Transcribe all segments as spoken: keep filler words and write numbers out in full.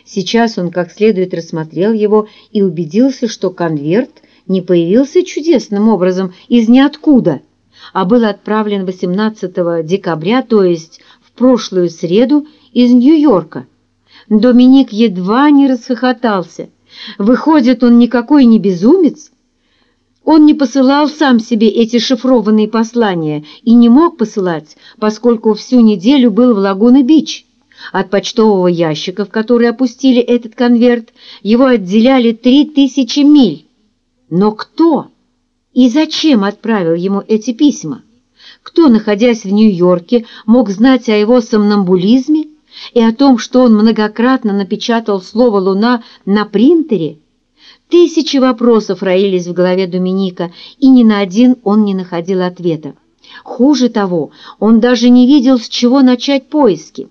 Сейчас он как следует рассмотрел его и убедился, что конверт не появился чудесным образом из ниоткуда, а был отправлен восемнадцатого декабря, то есть в прошлую среду, из Нью-Йорка. Доминик едва не расхохотался. Выходит, он никакой не безумец? Он не посылал сам себе эти шифрованные послания и не мог посылать, поскольку всю неделю был в Лагуна-Бич. От почтового ящика, в который опустили этот конверт, его отделяли три тысячи миль. Но кто и зачем отправил ему эти письма? Кто, находясь в Нью-Йорке, мог знать о его сомнамбулизме и о том, что он многократно напечатал слово «Луна» на принтере? Тысячи вопросов роились в голове Доминика, и ни на один он не находил ответа. Хуже того, он даже не видел, с чего начать поиски.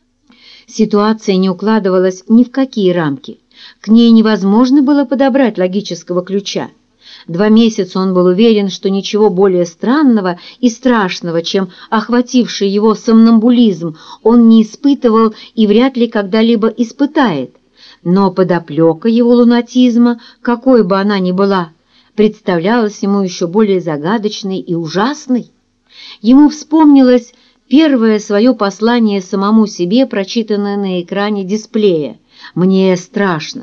Ситуация не укладывалась ни в какие рамки. К ней невозможно было подобрать логического ключа. Два месяца он был уверен, что ничего более странного и страшного, чем охвативший его сомнамбулизм, он не испытывал и вряд ли когда-либо испытает. Но подоплека его лунатизма, какой бы она ни была, представлялась ему еще более загадочной и ужасной. Ему вспомнилось первое свое послание самому себе, прочитанное на экране дисплея. «Мне страшно».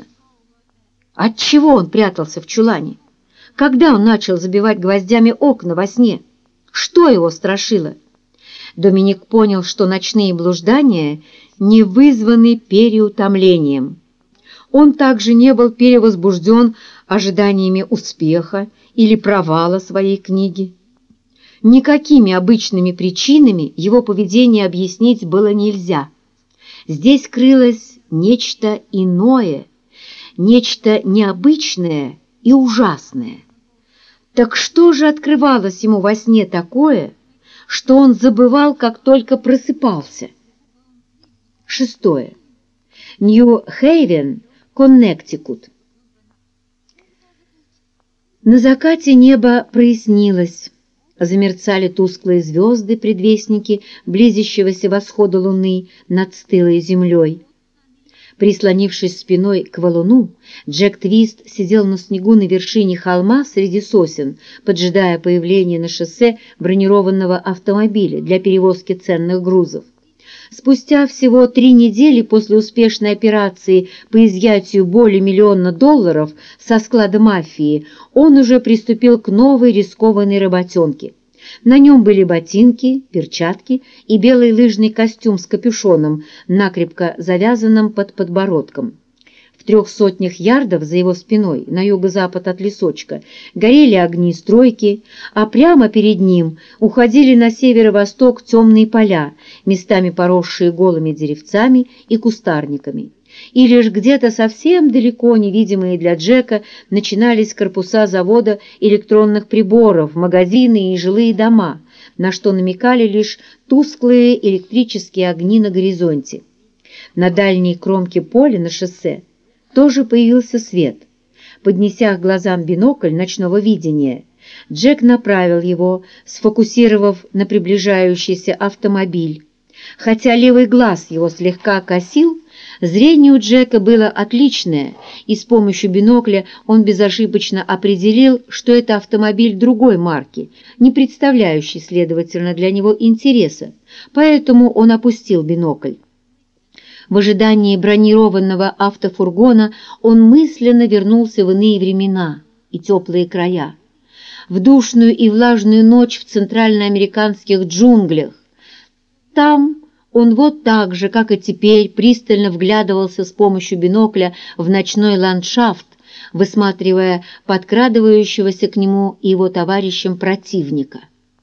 Отчего он прятался в чулане? Когда он начал забивать гвоздями окна во сне? Что его страшило? Доминик понял, что ночные блуждания не вызваны переутомлением. Он также не был перевозбужден ожиданиями успеха или провала своей книги. Никакими обычными причинами его поведение объяснить было нельзя. Здесь крылось нечто иное, нечто необычное и ужасное. Так что же открывалось ему во сне такое, что он забывал, как только просыпался? Шестое. Нью-Хейвен, Коннектикут. На закате небо прояснилось. Замерцали тусклые звезды, предвестники близящегося восхода луны над стылой землей. Прислонившись спиной к валуну, Джек Твист сидел на снегу на вершине холма среди сосен, поджидая появления на шоссе бронированного автомобиля для перевозки ценных грузов. Спустя всего три недели после успешной операции по изъятию более миллиона долларов со склада мафии, он уже приступил к новой рискованной работенке. На нем были ботинки, перчатки и белый лыжный костюм с капюшоном, накрепко завязанным под подбородком. В трех сотнях ярдов за его спиной, на юго-запад от лесочка, горели огни стройки, а прямо перед ним уходили на северо-восток темные поля, местами поросшие голыми деревцами и кустарниками. И лишь где-то совсем далеко, невидимые для Джека, начинались корпуса завода электронных приборов, магазины и жилые дома, на что намекали лишь тусклые электрические огни на горизонте. На дальней кромке поля на шоссе тоже появился свет. Поднеся к глазам бинокль ночного видения, Джек направил его, сфокусировав на приближающийся автомобиль. Хотя левый глаз его слегка косил, зрение у Джека было отличное, и с помощью бинокля он безошибочно определил, что это автомобиль другой марки, не представляющий, следовательно, для него интереса, поэтому он опустил бинокль. В ожидании бронированного автофургона он мысленно вернулся в иные времена и теплые края. В душную и влажную ночь в центральноамериканских джунглях. Там он вот так же, как и теперь, пристально вглядывался с помощью бинокля в ночной ландшафт, высматривая подкрадывающегося к нему и его товарищам противника.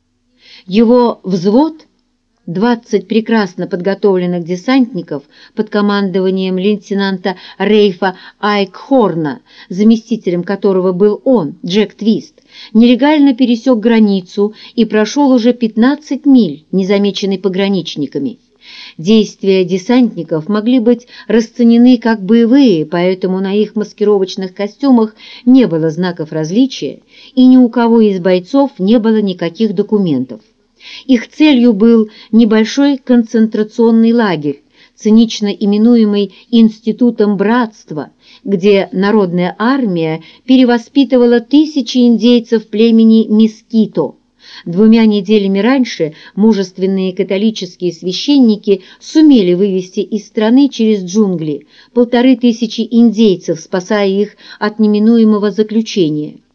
Его взвод, двадцать прекрасно подготовленных десантников под командованием лейтенанта Рейфа Айкхорна, заместителем которого был он, Джек Твист, нелегально пересек границу и прошел уже пятнадцать миль, незамеченный пограничниками. Действия десантников могли быть расценены как боевые, поэтому на их маскировочных костюмах не было знаков различия, и ни у кого из бойцов не было никаких документов. Их целью был небольшой концентрационный лагерь, цинично именуемый Институтом братства, где народная армия перевоспитывала тысячи индейцев племени Мискито. Двумя неделями раньше мужественные католические священники сумели вывести из страны через джунгли полторы тысячи индейцев, спасая их от неминуемого заключения.